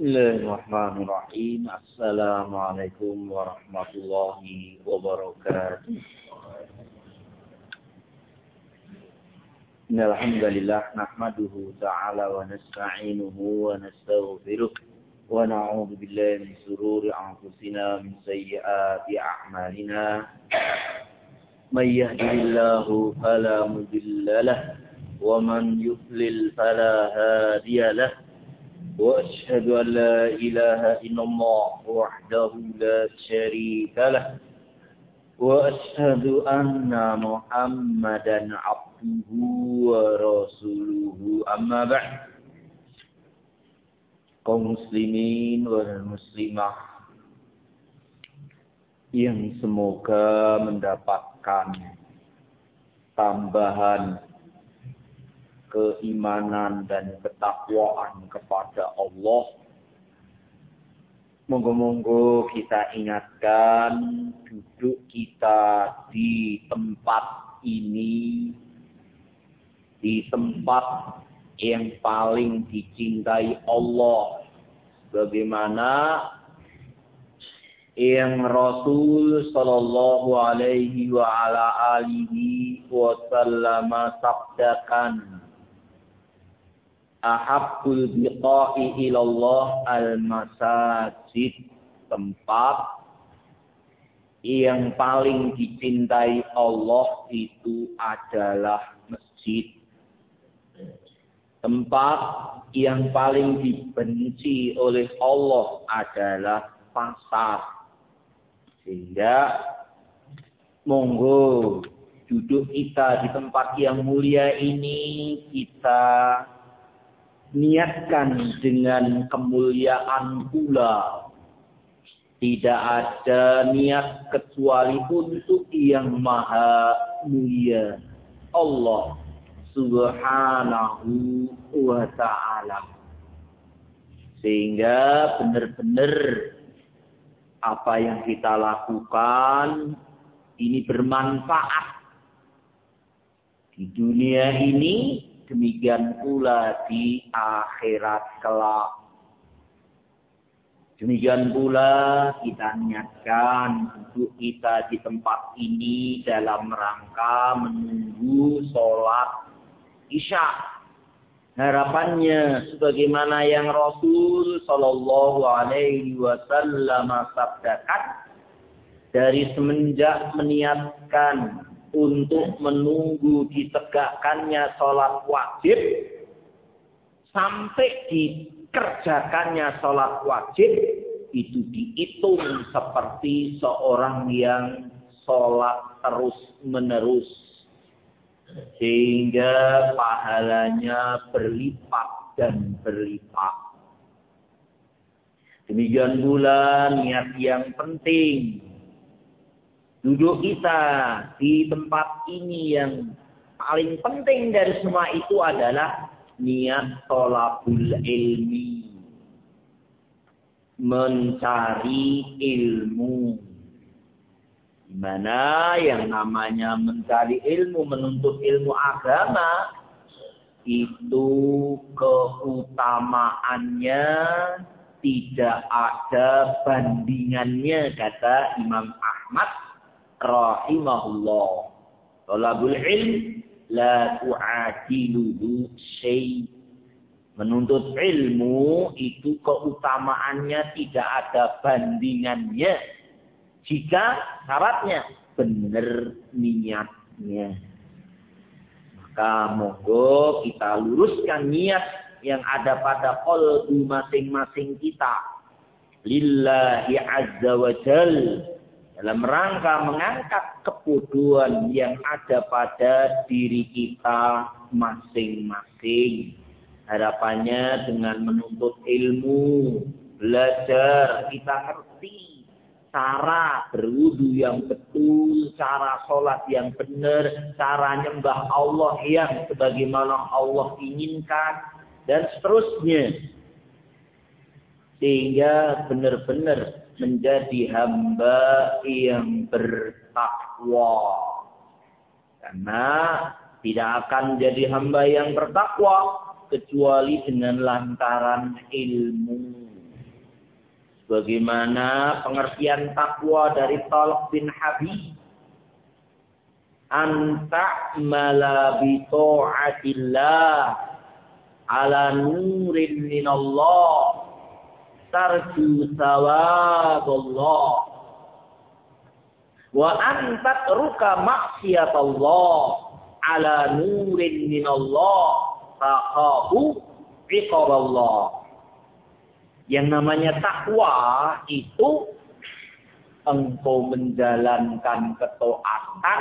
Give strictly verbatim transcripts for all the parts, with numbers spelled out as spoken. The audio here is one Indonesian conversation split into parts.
Bismillahirrahmanirrahim. Assalamualaikum warahmatullahi wabarakatuh. Innal hamdalillah nahmaduhu ta'ala wa nasta'inuhu wa nastaghfiruh wa na'udzu billahi min shururi anfusina min sayyiati a'malina. May yahdihillahu fala mudilla lahu wa man yudlil fala hadiya lahu. وأشهد أن لا إله إلا الله وحده لا شريك له وأشهد أن محمدا عبده ورسوله أما بعد. Kaum muslimin dan muslimah yang semoga mendapatkan tambahan keimanan dan ketakwaan kepada Allah. Monggo-monggo kita ingatkan duduk kita di tempat ini, di tempat yang paling dicintai Allah, bagaimana yang Rasul sallallahu alaihi wa ala alihi wasallam sabdakan, ahabbul biqa'i ilallah al-masajid, tempat yang paling dicintai Allah itu adalah masjid. Tempat yang paling dibenci oleh Allah adalah pasar. Sehingga monggo duduk kita di tempat yang mulia ini kita niatkan dengan kemuliaan pula. Tidak ada niat kecuali untuk yang maha mulia, Allah subhanahu wa ta'ala. Sehingga benar-benar apa yang kita lakukan ini bermanfaat di dunia ini, demikian pula di akhirat kelak. Demikian pula kita niatkan untuk kita di tempat ini dalam rangka menunggu sholat Isya. Harapannya sebagaimana yang Rasul sallallahu alaihi wasallam sabdakan, dari semenjak meniatkan untuk menunggu ditegakkannya sholat wajib sampai dikerjakannya sholat wajib, itu dihitung seperti seorang yang sholat terus menerus, sehingga pahalanya berlipat dan berlipat. Demikian pula niat yang penting. Duduk kita di tempat ini yang paling penting dari semua itu adalah niat thalabul ilmi, mencari ilmu. Di mana yang namanya mencari ilmu, menuntut ilmu agama, itu keutamaannya tidak ada bandingannya, kata Imam Ahmad rahimahullah. Thalabul ilm la tu'adiluhu syai'. Menuntut ilmu itu keutamaannya tidak ada bandingannya jika syaratnya benar niatnya. Maka monggo kita luruskan niat yang ada pada qalbu masing-masing kita lillahi azza wa jalla, dalam rangka mengangkat kebodohan yang ada pada diri kita masing-masing. Harapannya dengan menuntut ilmu, belajar, kita ngerti cara berwudu yang betul, cara sholat yang benar, cara nyembah Allah yang sebagaimana Allah inginkan, dan seterusnya. Sehingga benar-benar menjadi hamba yang bertakwa. Karena tidak akan jadi hamba yang bertakwa kecuali dengan lantaran ilmu. Bagaimana pengertian takwa dari Talq bin Habib? Anta mala bi ta'atillah ala nurin minallah tarju sawaballah wa anta ruka maksiatallah ala nurin minallah taqahu iqaballah. Yang namanya takwa itu engkau menjalankan ketaatan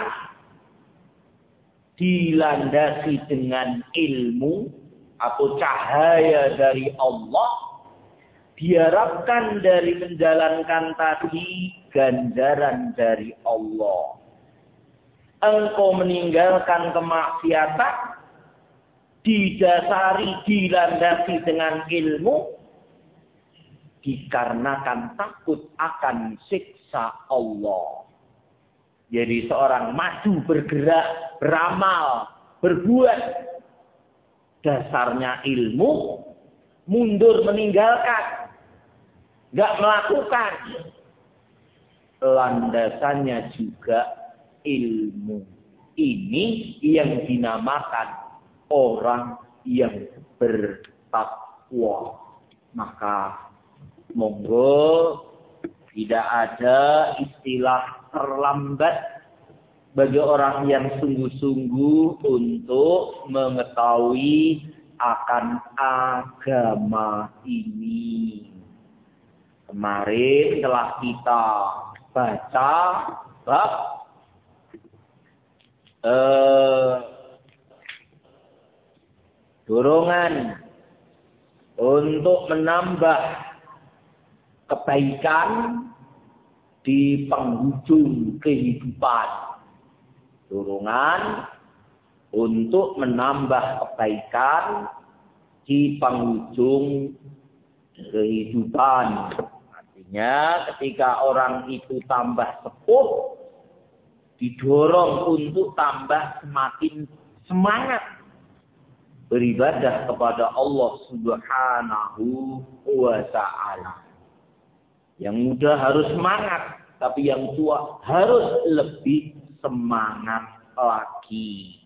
dilandasi dengan ilmu atau cahaya dari Allah, diharapkan dari menjalankan tadi ganjaran dari Allah. Engkau meninggalkan kemaksiatan didasari dilandasi dengan ilmu dikarenakan takut akan siksa Allah. Jadi seorang maju bergerak, beramal, berbuat. Dasarnya ilmu, mundur meninggalkan. Nggak melakukan. Landasannya juga ilmu. Ini yang dinamakan orang yang bertakwa. Maka monggo tidak ada istilah terlambat bagi orang yang sungguh-sungguh untuk mengetahui akan agama ini. Kemarin telah kita baca bab eh, dorongan untuk menambah kebaikan di penghujung kehidupan. Dorongan untuk menambah kebaikan di penghujung kehidupan. Artinya ketika orang itu tambah sepuh, didorong untuk tambah semakin semangat beribadah kepada Allah Subhanahu wa Ta'ala. Yang muda harus semangat, tapi yang tua harus lebih semangat lagi.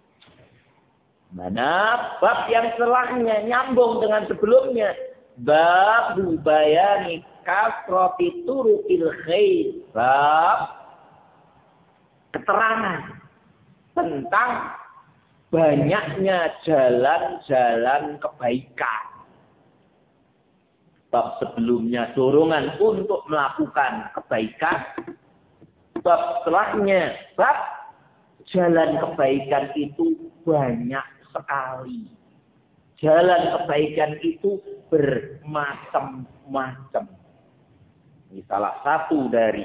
Mana bab yang setelahnya nyambung dengan sebelumnya. Bab bayani kasrati turukil khair. Bab keterangan tentang banyaknya jalan-jalan kebaikan. Bab sebelumnya dorongan untuk melakukan kebaikan. Bab setelahnya bab jalan kebaikan itu banyak sekali. Jalan kebaikan itu bermacam-macam. Ini salah satu dari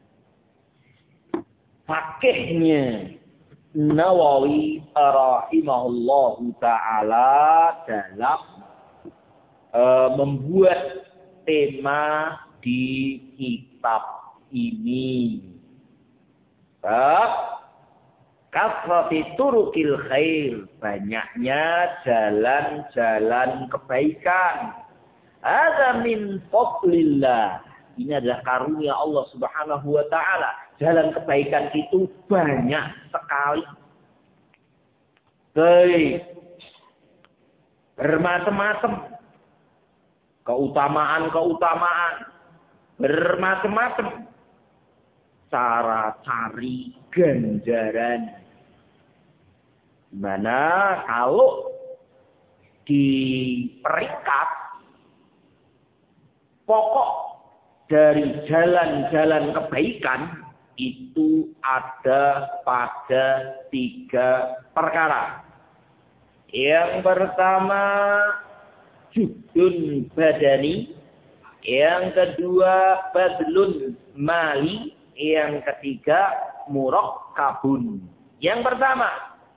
fakihnya Nawawi rahimahullahu ta'ala dalam uh, membuat tema di kitab ini. Bab kasrati turukil khair, banyaknya jalan-jalan kebaikan. Hadza min fadlillah. Ini adalah karunia Allah Subhanahu wa taala. Jalan kebaikan itu banyak sekali. Baik. Bermacam-macam. Keutamaan-keutamaan. Bermacam-macam. Cara cari ganjaran. Dimana kalau diperingkat pokok dari jalan-jalan kebaikan itu ada pada tiga perkara. Yang pertama juhdun badani, yang kedua badlun mali, yang ketiga murakkabun. Yang pertama,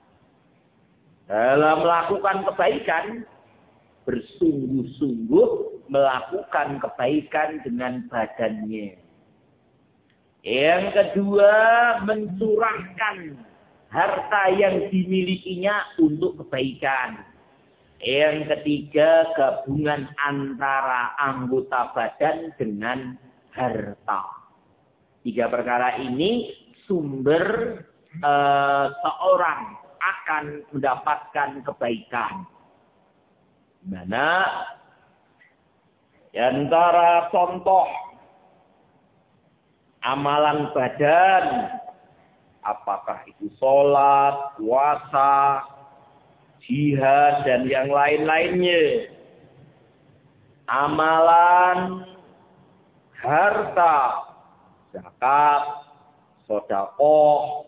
dalam melakukan kebaikan, bersungguh-sungguh melakukan kebaikan dengan badannya. Yang kedua, mencurahkan harta yang dimilikinya untuk kebaikan. Yang ketiga, gabungan antara anggota badan dengan harta. Tiga perkara ini sumber uh, seorang akan mendapatkan kebaikan. Mana di antara contoh amalan badan, apakah itu sholat, puasa, jihad, dan yang lain-lainnya. Amalan harta, zakat, sedekah,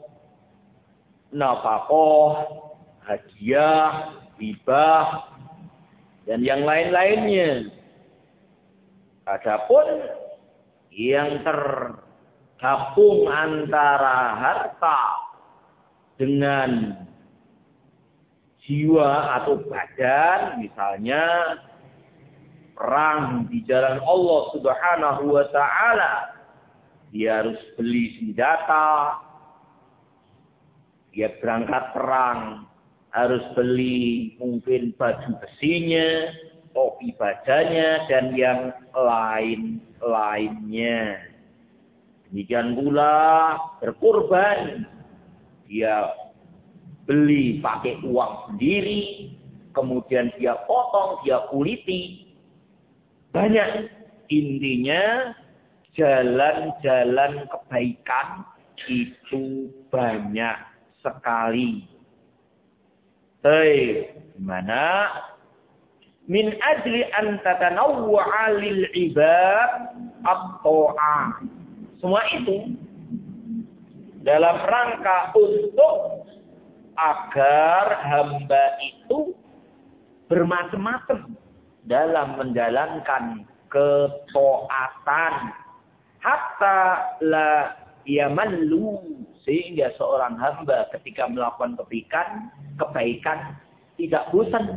nafkah, hadiah, hibah, dan yang lain-lainnya. Adapun yang tergabung antara harta dengan jiwa atau badan, misalnya perang di jalan Allah Subhanahu wa taala, dia harus beli senjata, dia berangkat perang, harus beli mungkin baju besinya, topi bajanya, dan yang lain-lainnya. Demikian pula berkorban, dia beli pakai uang sendiri, kemudian dia potong, dia kuliti. Banyak. Intinya jalan-jalan kebaikan itu banyak sekali. Baik, gimana? Min ajli an tatanawwa'a lil ibad at-ta'ah. Semua itu dalam rangka untuk agar hamba itu bermacam-macam dalam menjalankan ketaatan, hatta la yamallu, sehingga seorang hamba ketika melakukan kebaikan, kebaikan tidak bosan.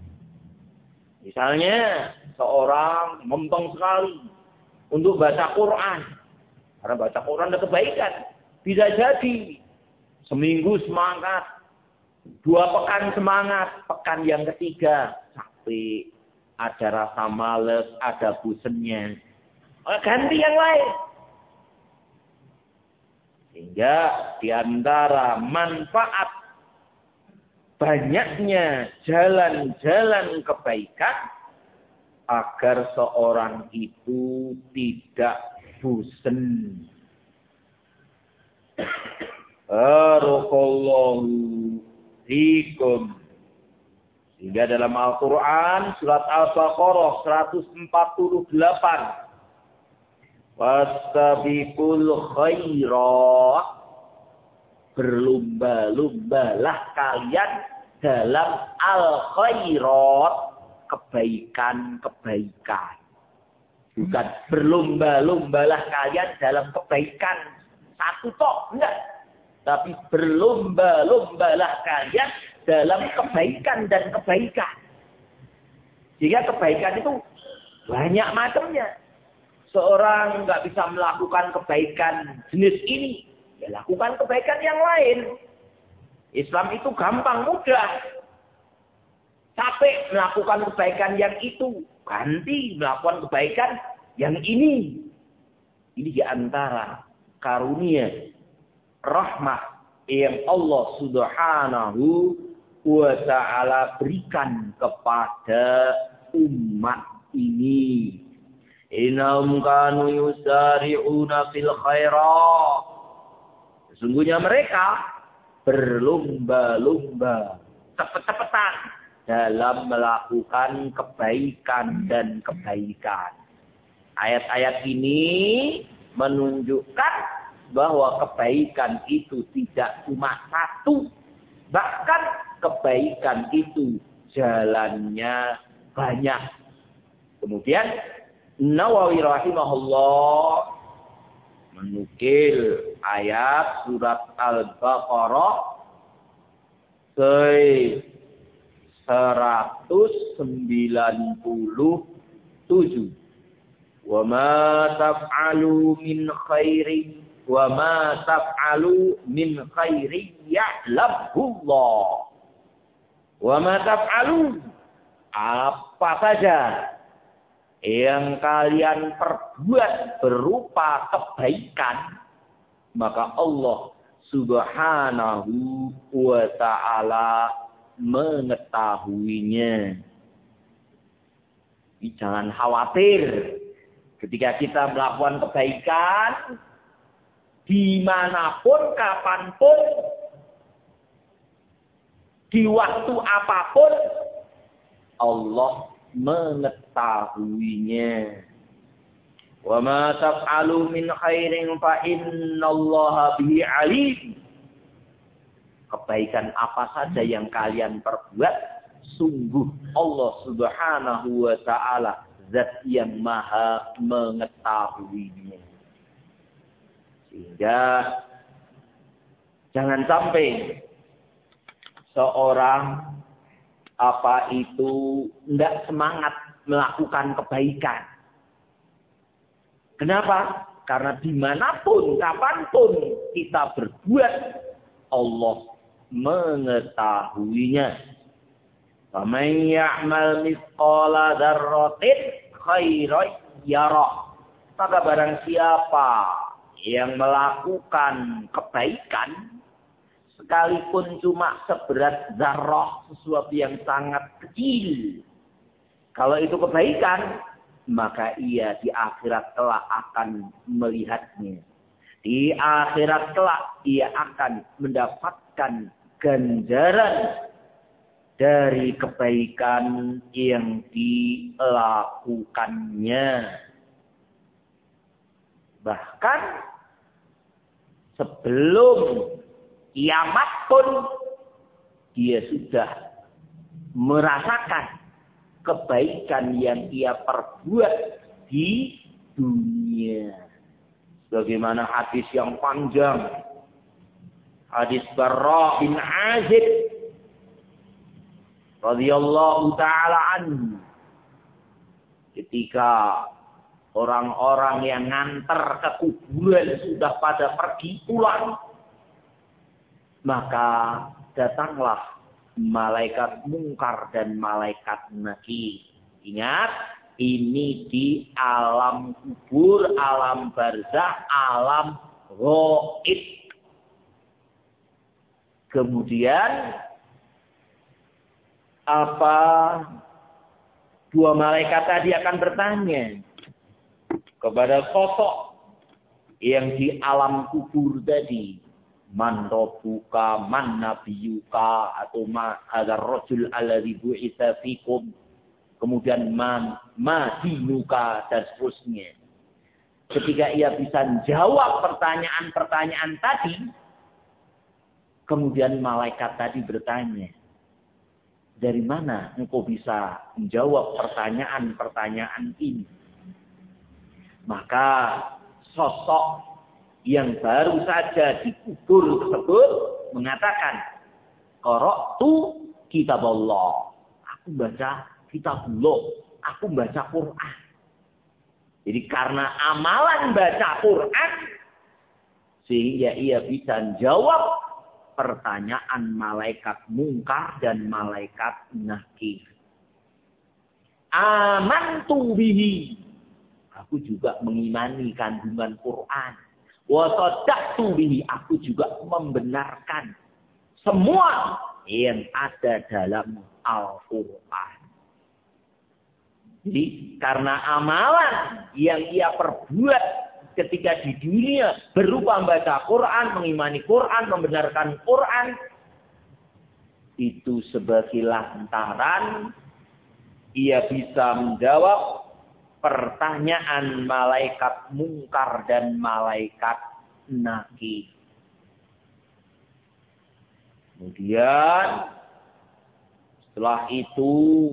Misalnya seorang mempeng sekali untuk baca Quran, karena baca Quran ada kebaikan, bisa jadi seminggu semangat, dua pekan semangat, pekan yang ketiga capek, ada rasa males, ada bosannya, ganti yang lain. Sehingga di antara manfaat banyaknya jalan-jalan kebaikan agar seorang itu tidak bosan. Barakallahu fikum. Sehingga dalam Al-Quran surat Al-Baqarah seratus empat puluh delapan, wastabiqul khairat, berlomba-lombalah kalian dalam al-khairat, kebaikan-kebaikan. Bukan berlomba-lombalah kalian dalam kebaikan satu tok, enggak. Tapi berlomba-lombalah kalian dalam kebaikan dan kebaikan. Sehingga kebaikan itu banyak macamnya. Seorang nggak bisa melakukan kebaikan jenis ini, ya lakukan kebaikan yang lain. Islam itu gampang, mudah. Capek melakukan kebaikan yang itu, ganti melakukan kebaikan yang ini. Ini diantara karunia rahmat yang Allah Subhanahu wa ta'ala berikan kepada umat ini. Innahum kanu yusari'una fil khairat. Sesungguhnya mereka berlomba-lomba, cepet-cepetan dalam melakukan kebaikan dan kebaikan. Ayat-ayat ini menunjukkan bahwa kebaikan itu tidak cuma satu. Bahkan kebaikan itu jalannya banyak. Kemudian Nawawi rahimahullah menukil ayat surat Al-Baqarah seratus sembilan puluh tujuh. Wa ma taf'alu min khairin wa ma taf'alu min khairin ya'lamhu Allah. Wa ma taf'alu, apa saja yang kalian perbuat berupa kebaikan, maka Allah Subhanahu wa ta'ala mengetahuinya. Jadi jangan khawatir ketika kita melakukan kebaikan, dimanapun, kapanpun, di waktu apapun, Allah mengetahuinya. Wa ma taf'alu min khairin fa innallaha bihi alim. Kebaikan apa saja yang kalian perbuat, sungguh Allah Subhanahu wa ta'ala zat yang maha mengetahuinya. Sehingga jangan sampai seorang apa itu tidak semangat melakukan kebaikan. Kenapa? Karena dimanapun, kapanpun kita berbuat, Allah mengetahuinya. Faman ya'mal mithqala dzarratin khairan yarah. Maka barang siapa yang melakukan kebaikan, sekalipun cuma seberat zarrah, sesuatu yang sangat kecil, kalau itu kebaikan, maka ia di akhirat kelak akan melihatnya. Di akhirat kelak ia akan mendapatkan ganjaran dari kebaikan yang dilakukannya. Bahkan sebelum kiamat pun dia sudah merasakan kebaikan yang ia perbuat di dunia. Bagaimana hadis yang panjang, hadis Barra bin Azib radhiyallahu taala anhu, ketika orang-orang yang nganter ke kuburan sudah pada pergi pulang, maka datanglah malaikat mungkar dan malaikat nakir. Ingat, ini di alam kubur, alam barzakh, alam ghaib. Kemudian apa dua malaikat tadi akan bertanya kepada sosok yang di alam kubur tadi. Man rabbuka, man nabiyuka, atau ma hadzal rajul alladzi bu'itsa fikum. Kemudian man ma dinuka dan seterusnya. Ketika ia bisa menjawab pertanyaan-pertanyaan tadi, kemudian malaikat tadi bertanya, dari mana engkau bisa menjawab pertanyaan-pertanyaan ini? Maka sosok yang baru saja dikubur tersebut mengatakan, qara'tu kitaballah. Aku baca kitabullah, aku baca Quran. Jadi karena amalan baca Quran, sehingga ia bisa menjawab pertanyaan malaikat mungkar dan malaikat nakir. Amantu bihi. Aku juga mengimani kandungan Quran. Wa saddaqtu bihi, aku juga membenarkan semua yang ada dalam Al-Qur'an. Jadi karena amalan yang ia perbuat ketika di dunia berupa membaca Quran, mengimani Quran, membenarkan Quran, itu sebagai lantaran ia bisa menjawab pertanyaan malaikat mungkar dan malaikat nakir. Kemudian setelah itu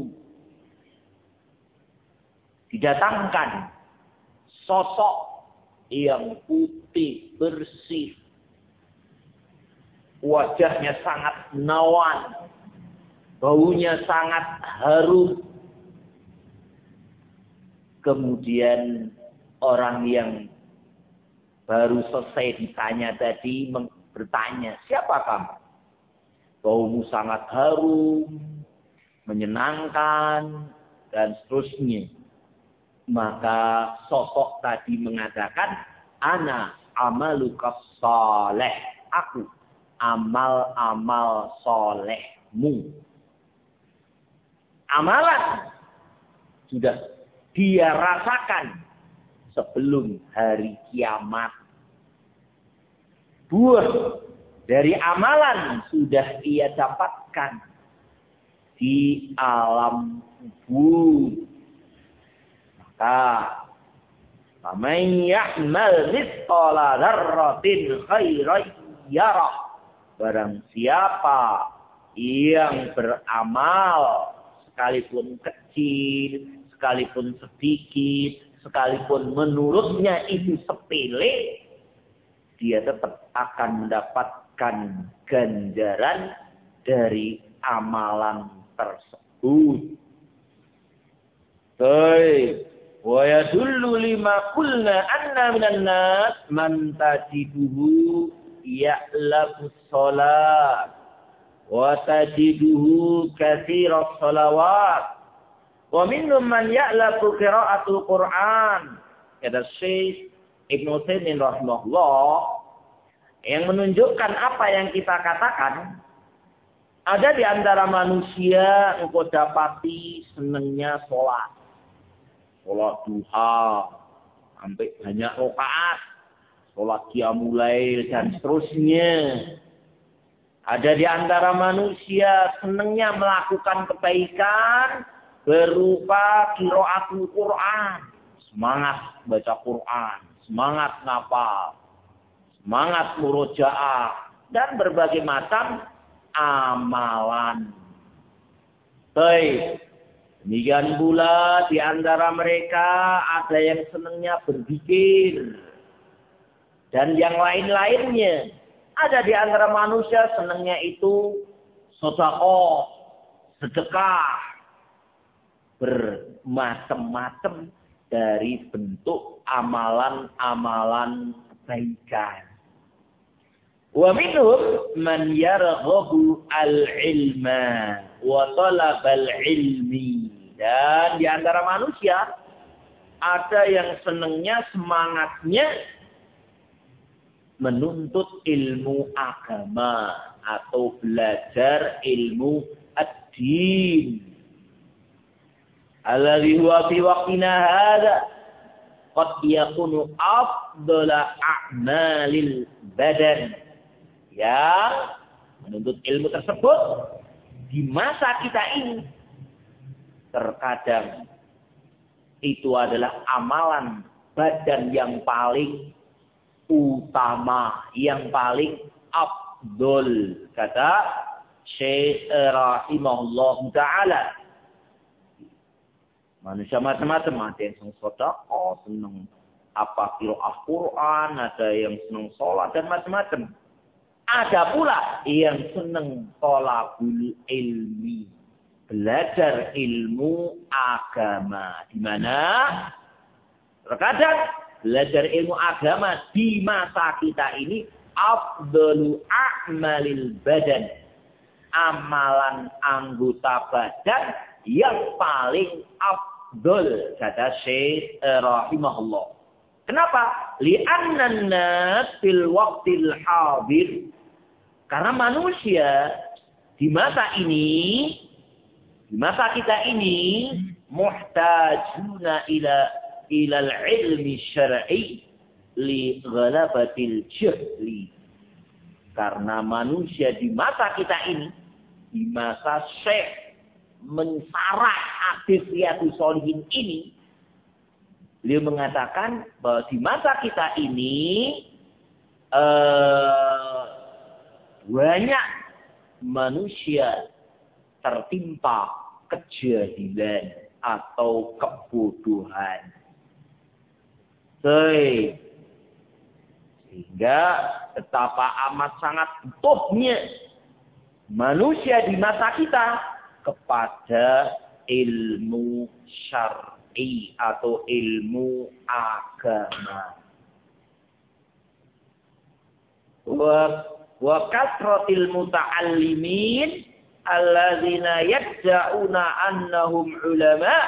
didatangkan sosok yang putih bersih, wajahnya sangat menawan, baunya sangat harum. Kemudian orang yang baru selesai ditanya tadi bertanya, siapa kamu? Baumu sangat harum, menyenangkan, dan seterusnya. Maka sosok tadi mengatakan, ana amalukas soleh. Aku amal-amal solehmu. Amalan sudah dia rasakan sebelum hari kiamat. Buah dari amalan sudah ia dapatkan di alam kubur. Maka faman ya'mal mithqala dzarratin khairan yarah. Barang siapa yang beramal sekalipun kecil, sekalipun sedikit, sekalipun menurutnya itu sepele, dia tetap akan mendapatkan ganjaran dari amalan tersebut. Baik. Wa yadullu lima qulna anna minan nas man tajiduhu ya'labu sholat wa tajiduhu katsiras sholawat wa minhum man ya'labu qira'atul Qur'an. Kata Syekh Ibnu Utsaimin rahimahullah yang menunjukkan apa yang kita katakan, ada di antara manusia engkau dapati senangnya sholat. Sholat duha, sampai banyak rakaat. Sholat qiyamul lail dan seterusnya. Ada di antara manusia senangnya melakukan kebaikan berupa qiraatul Quran. Semangat baca Quran, semangat ngapal, semangat murojaah, dan berbagai macam amalan. Baik. Demikian pula di antara mereka ada yang senangnya berzikir. Dan yang lain-lainnya. Ada di antara manusia senangnya itu sedekah, sedekah. Bermacam-macam dari bentuk amalan-amalan kebaikan. Wa minhum man yarghabu al-ilma wa talabal ilmi. Dan di antara manusia ada yang senangnya, semangatnya menuntut ilmu agama atau belajar ilmu ad-din. Alladhi huwa fi waqtina hadha qad yakunu afdala a'malil badan. Yang menuntut ilmu tersebut di masa kita ini terkadang itu adalah amalan badan yang paling utama, yang paling afdol, kata Syekh rahimahullah taala. Manusia macam-macam, ada yang senang sedekah, senang apa qiraah Quran, ada yang senang sholat dan macam-macam. Ada pula yang senang thalabul ilmi, belajar ilmu agama. Di mana terkadang belajar ilmu agama di masa kita ini afdalu a'malil badan, amalan anggota badan yang paling afdal, kata Syekh rahimahullah. Kenapa? Li'annan nas fil waqtil hadir. Karena manusia di masa ini, di masa kita ini, muhtajuna ila ila al-ilmi syar'i li ghalabatil jahli. Karena manusia di masa kita ini, di masa Syekh mensarah hadis Riyadhus Shalihin ini, beliau mengatakan bahwa di masa kita ini eh, banyak manusia tertimpa kejahilan atau kebodohan. Sehingga betapa amat sangat butuhnya manusia di masa kita kepada ilmu syar'i atau ilmu agama. Wa wa kasratil muta'allimin alladzina yad'una annahum ulama.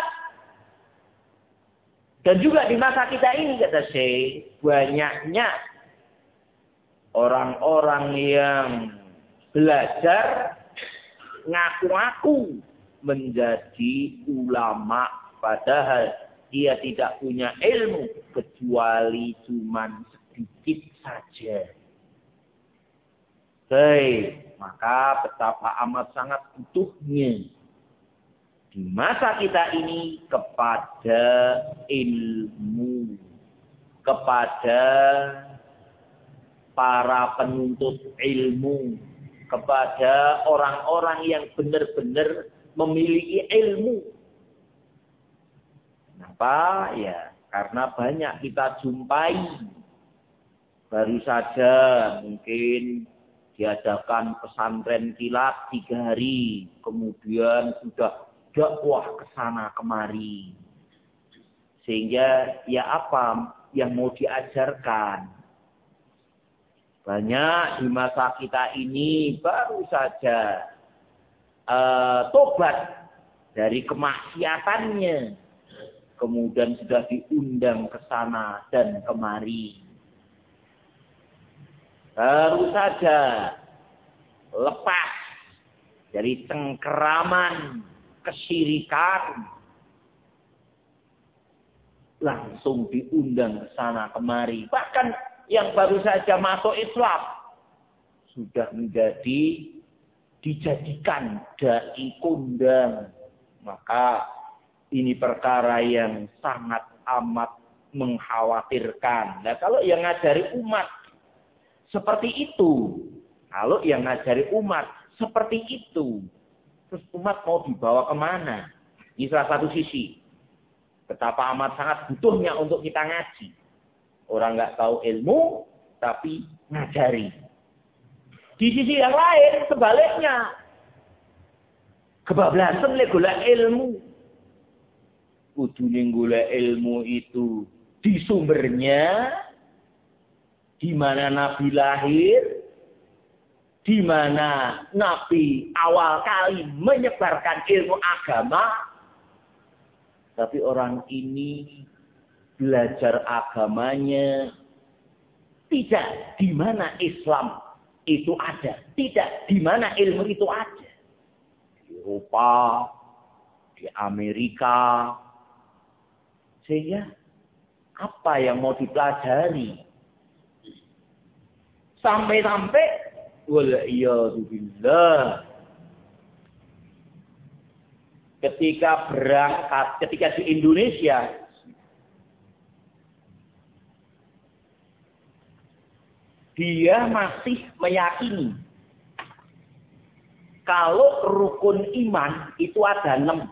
Dan juga di masa kita ini kata Syekh, banyaknya orang-orang yang belajar ngaku-ngaku menjadi ulama padahal dia tidak punya ilmu kecuali cuman sedikit saja. Baik, maka betapa amat sangat butuhnya di masa kita ini kepada ilmu, kepada para penuntut ilmu, kepada orang-orang yang benar-benar memiliki ilmu. Kenapa? Ya, karena banyak kita jumpai. Baru saja mungkin diadakan pesantren kilat tiga hari, kemudian sudah dakwah ke sana kemari. Sehingga ya apa yang mau diajarkan? Banyak di masa kita ini baru saja uh, tobat dari kemaksiatannya, kemudian sudah diundang ke sana dan kemari. Baru saja lepas dari cengkeraman kesyirikan, langsung diundang ke sana kemari. Bahkan yang baru saja masuk Islam sudah menjadi dijadikan dai kondang. Maka ini perkara yang sangat amat mengkhawatirkan. Nah, kalau yang ngajari umat seperti itu, kalau yang ngajari umat seperti itu, terus umat mau dibawa kemana? Ini salah satu sisi. Betapa amat sangat butuhnya untuk kita ngaji. Orang nggak tahu ilmu, tapi ngajari. Di sisi yang lain, sebaliknya. Kebablasan le golek ilmu. Kudune golek ilmu itu di sumbernya, di mana Nabi lahir, di mana Nabi awal kali menyebarkan ilmu agama. Tapi orang ini belajar agamanya tidak di mana Islam itu ada. Tidak di mana ilmu itu ada. Di Eropa, di Amerika. Sehingga apa yang mau dipelajari? Sampai-sampai wal'iyadzubillah, ketika berangkat, ketika di Indonesia, dia masih meyakini kalau rukun iman itu ada enam.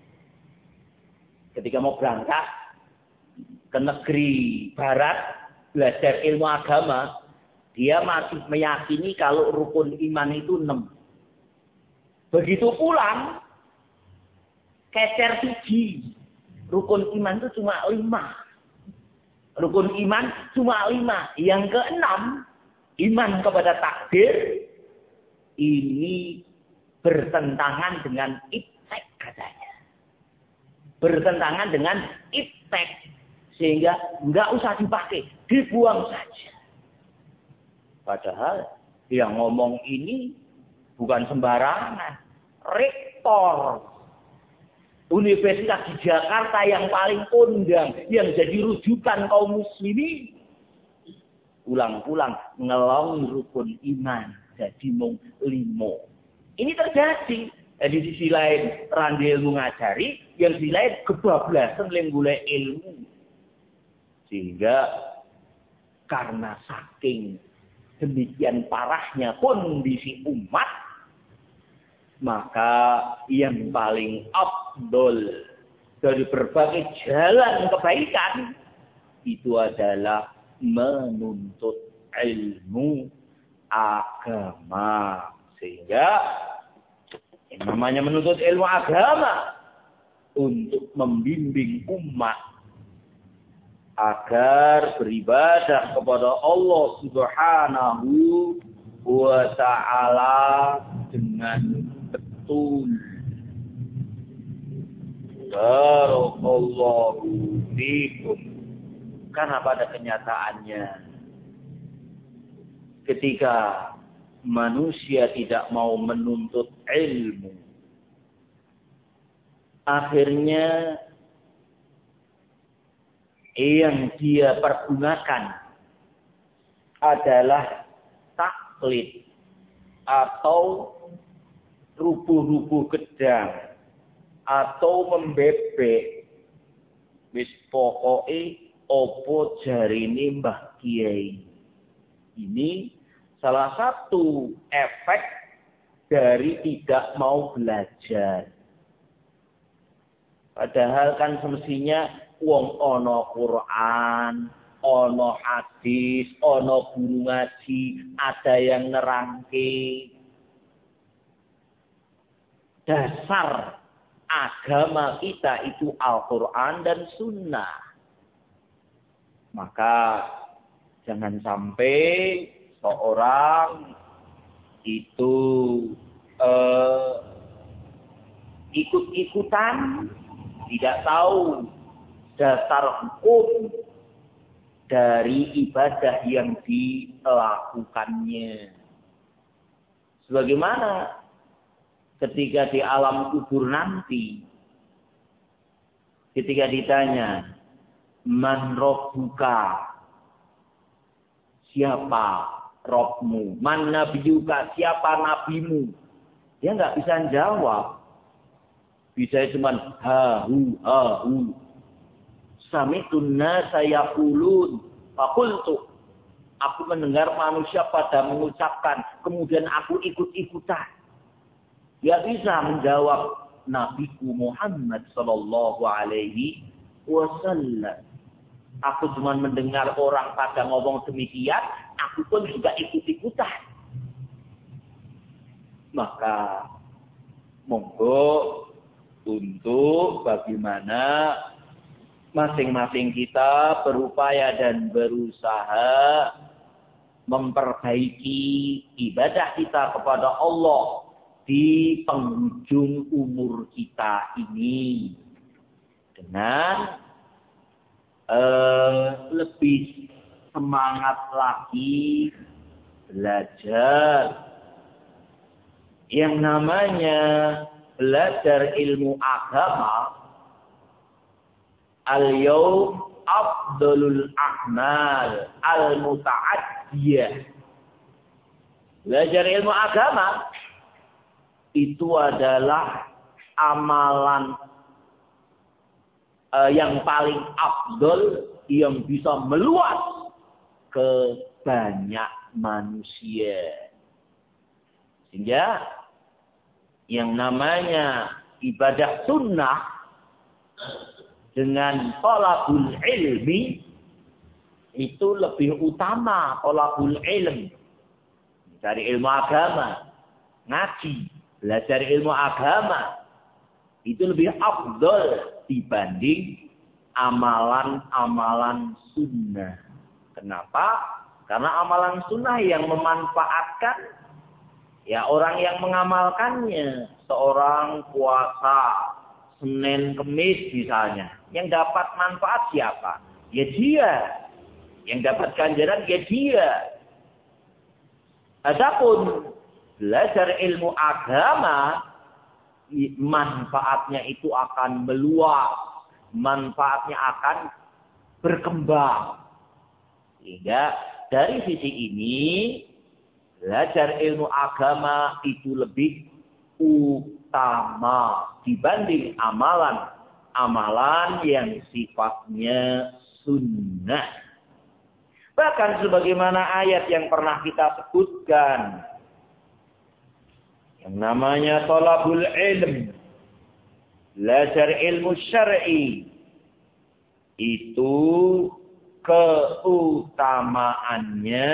Ketika mau berangkat ke negeri barat, belajar ilmu agama, dia masih meyakini kalau rukun iman itu enam. Begitu pulang, kecer siji. Rukun iman itu cuma lima. Rukun iman cuma lima. Yang keenam, iman kepada takdir, ini bertentangan dengan iptek katanya. Bertentangan dengan iptek. Sehingga nggak usah dipakai, dibuang saja. Padahal yang ngomong ini bukan sembarangan. Rektor Universitas di Jakarta yang paling kondang, yang jadi rujukan kaum muslimin, ulang-ulang ngelong rukun iman jadi mung limo. Ini terjadi. Eh, di sisi lain randi ilmu ngajari, yang di lain kebablasan yang golek ilmu. Sehingga karena saking demikian parahnya kondisi umat, maka yang paling afdol dari berbagai jalan kebaikan itu adalah menuntut ilmu agama. Sehingga yang namanya menuntut ilmu agama untuk membimbing umat agar beribadah kepada Allah Subhanahu wa ta'ala dengan betul. Barakallahu fikum. Karena pada kenyataannya ketika manusia tidak mau menuntut ilmu, akhirnya yang dia pergunakan adalah taklid atau rubuh-rubuh gedang atau membebek. Wis pokoke opo jarine Mbah Kiai. Ini salah satu efek dari tidak mau belajar. Padahal kan semestinya wong ana Quran, ana hadis, ana guru ngaji, ada yang nerangke. Dasar agama kita itu Al-Quran dan Sunnah. Maka jangan sampai seorang itu eh, ikut-ikutan, tidak tahu dasar hukum dari ibadah yang dilakukannya. Sebagaimana ketika di alam kubur nanti, ketika ditanya, man robbuka, siapa Robmu? Man nabiyuka, siapa nabimu? Dia nggak bisa jawab. Bisa cuma hahu hahu. Samitun nasa yaqulun faqultu. Aku mendengar manusia pada mengucapkan, kemudian aku ikut-ikutan. Dia bisa menjawab Nabiku Muhammad sallallahu alaihi wasallam. Aku cuma mendengar orang pada ngomong demikian, aku pun juga ikut-ikutan. Maka monggo untuk bagaimana masing-masing kita berupaya dan berusaha memperbaiki ibadah kita kepada Allah di penghujung umur kita ini dengan uh, lebih semangat lagi belajar. Yang namanya belajar ilmu agama, al-yawm afdalul a'mal al-muta'addiyah. Belajar ilmu agama itu adalah amalan uh, yang paling afdal yang bisa meluas ke banyak manusia. Sehingga yang namanya ibadah sunnah dengan thalabul ilmi itu lebih utama. Thalabul ilmi, cari ilmu agama, ngaji, belajar ilmu agama itu lebih afdal dibanding amalan-amalan sunnah. Kenapa? Karena amalan sunnah yang memanfaatkan ya orang yang mengamalkannya. Seorang puasa Senin Kemis misalnya, yang dapat manfaat siapa? Ya dia. Yang dapat ganjaran ya dia. Adapun belajar ilmu agama, manfaatnya itu akan meluas, manfaatnya akan berkembang. Sehingga dari sisi ini belajar ilmu agama itu lebih utama dibanding amalan-amalan yang sifatnya sunnah. Bahkan sebagaimana ayat yang pernah kita sebutkan, yang namanya thalabul ilm, belajar ilmu syar'i, itu keutamaannya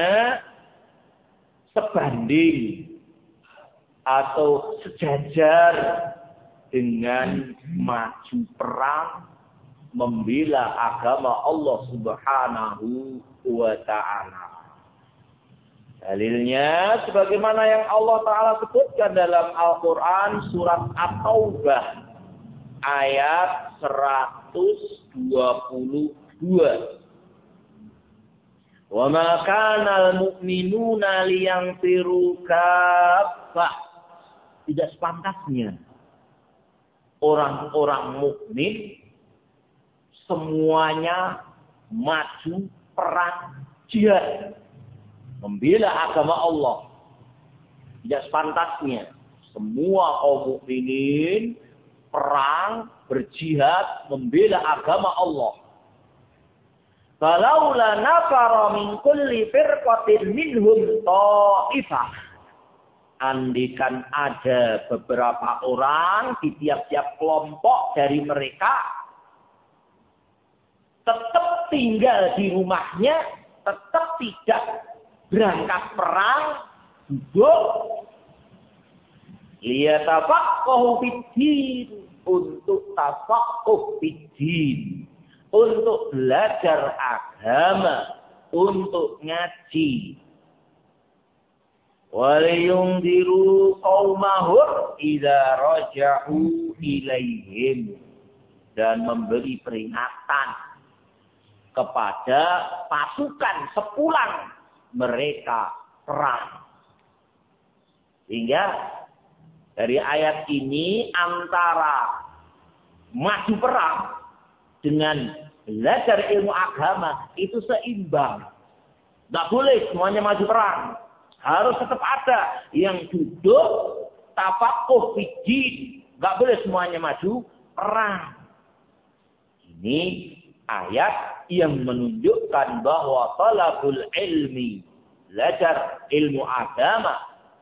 sebanding atau sejajar dengan maju perang membela agama Allah Subhanahu wa ta'ala. Dalilnya sebagaimana yang Allah Ta'ala sebutkan dalam Al-Quran surat At-Taubah ayat seratus dua puluh dua. Wa ma kana al-mu'minuna liyanfiru kaffah. Tidak sepantasnya orang-orang mukmin semuanya maju perang jihad membela agama Allah. Tidak sepantasnya semua kaum mukminin perang berjihad membela agama Allah. Falaula nafara min kulli firqatin minhum ta'ifah. Andikan ada beberapa orang di tiap-tiap kelompok dari mereka tetap tinggal di rumahnya, tetap tidak berangkat perang, duduk liyatafaqahu fid-din, untuk tafaqquh fid-din, untuk belajar agama, untuk ngaji. Waliyundiru qaumahum idza raja'u ilaihim, dan memberi peringatan kepada pasukan sepulang mereka perang. Sehingga dari ayat ini antara maju perang dengan belajar ilmu agama itu seimbang. Tidak boleh semuanya maju perang. Harus tetap ada yang duduk tafaqquh fid-din. Tidak boleh semuanya maju perang. Ini ayat yang menunjukkan bahwa talabul ilmi, belajar ilmu agama,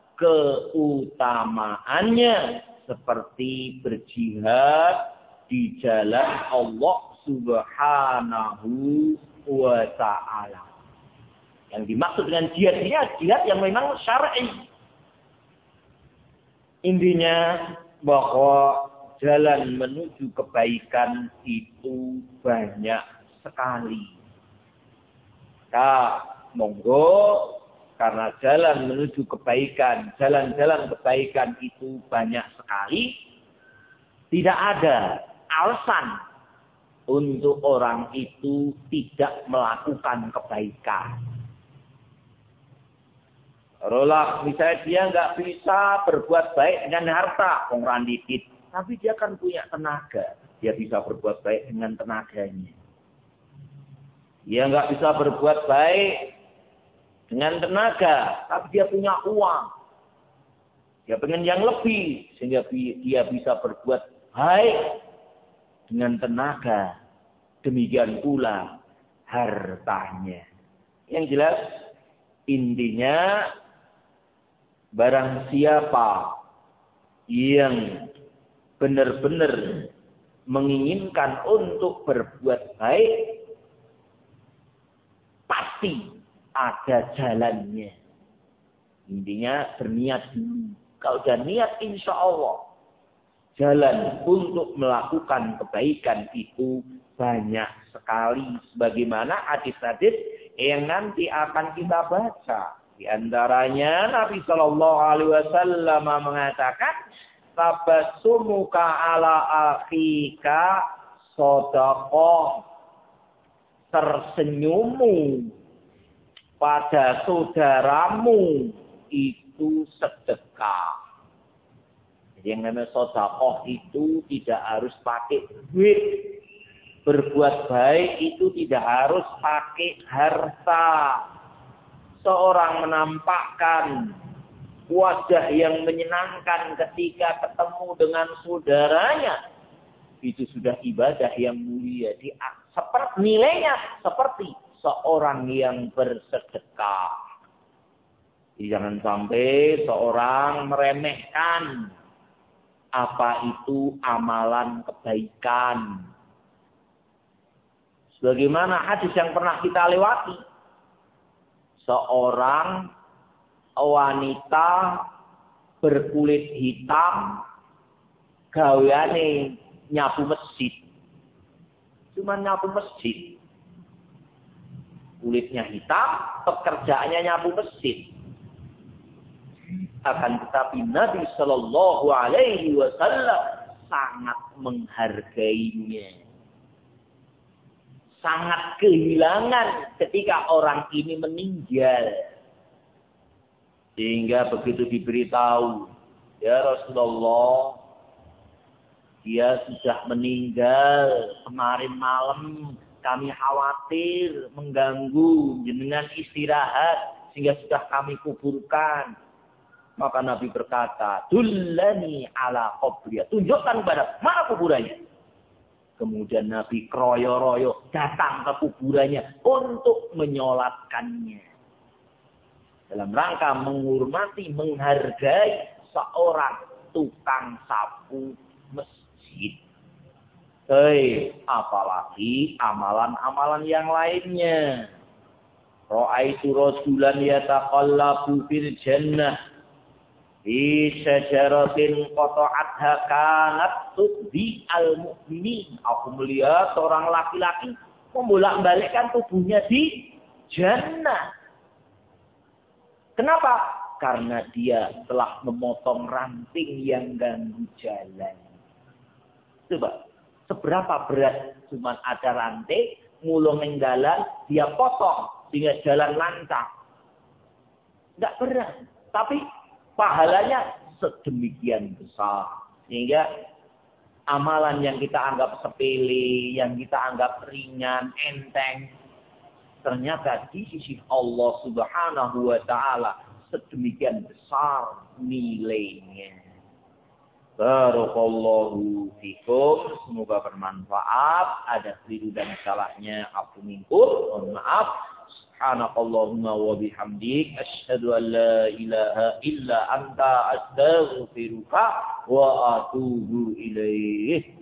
keutamaannya seperti berjihad di jalan Allah Subhanahu wa ta'ala. Yang dimaksud dengan jihad ini jihad yang memang syar'i. Intinya bahwa jalan menuju kebaikan itu banyak sekali. Nah, monggo, karena jalan menuju kebaikan, jalan-jalan kebaikan itu banyak sekali. Tidak ada alasan untuk orang itu tidak melakukan kebaikan. Rolah, misalnya dia nggak bisa berbuat baik dengan harta, orang dikit. Tapi dia kan punya tenaga. Dia bisa berbuat baik dengan tenaganya. Dia nggak bisa berbuat baik dengan tenaga, tapi dia punya uang. Dia pengen yang lebih, sehingga dia bisa berbuat baik dengan tenaga. Demikian pula hartanya. Yang jelas, intinya barang siapa yang benar-benar menginginkan untuk berbuat baik, pasti ada jalannya. Intinya berniat dulu. Kalau udah niat, insya Allah jalan untuk melakukan kebaikan itu banyak sekali. Sebagaimana hadis-hadis yang nanti akan kita baca. Di antaranya Nabi Shallallahu Alaihi Wasallam mengatakan, tabassumuka ala akhika shadaqah, tersenyummu pada saudaramu itu sedekah. Jadi yang namanya shadaqah itu tidak harus pakai duit. Berbuat baik itu tidak harus pakai harta. Seorang menampakkan wajah yang menyenangkan ketika ketemu dengan saudaranya, itu sudah ibadah yang mulia. Di, seperti, nilainya seperti seorang yang bersedekah. Jadi jangan sampai seorang meremehkan apa itu amalan kebaikan. Sebagaimana hadis yang pernah kita lewati. Seorang wanita berkulit hitam, gaweane nyapu masjid. Cuma nyapu masjid. Kulitnya hitam, pekerjaannya nyapu masjid. Akan tetapi Nabi Shallallahu Alaihi Wasallam sangat menghargainya. Sangat kehilangan ketika orang ini meninggal. Sehingga begitu diberitahu, ya Rasulullah, dia sudah meninggal kemarin malam, kami khawatir mengganggu jenengan istirahat sehingga sudah kami kuburkan. Maka Nabi berkata, "Dullani ala qabriyah." Tunjukkan kepada mana kuburannya. Kemudian Nabi kroyo-royo datang ke kuburannya untuk menyolatkannya. Dalam rangka menghormati, menghargai seorang tukang sapu masjid. Hei, apalagi amalan-amalan yang lainnya. Ra'aitu rajulan yataqallabu fil jannah fi syajaratin qata'atha kanat tudhi al-mu'minin. Aku melihat seorang laki-laki membolak-balikkan tubuhnya di jannah. Kenapa? Karena dia telah memotong ranting yang ganggu jalan. Coba, seberapa berat cuma ada ranting, ngulung yang jalan, dia potong sehingga jalan lancar. Tidak berat, tapi pahalanya sedemikian besar. Sehingga amalan yang kita anggap sepele, yang kita anggap ringan, enteng, ternyata di sisi Allah Subhanahu wa Ta'ala sedemikian besar nilainya. Barakallahu fikum. Semoga bermanfaat. Ada keliru dan salahnya aku minkum. Mohon maaf. Subhanakallahumma wa bihamdik. Asyhadu an la ilaha illa anta astaghfiruka wa atubu ilaih.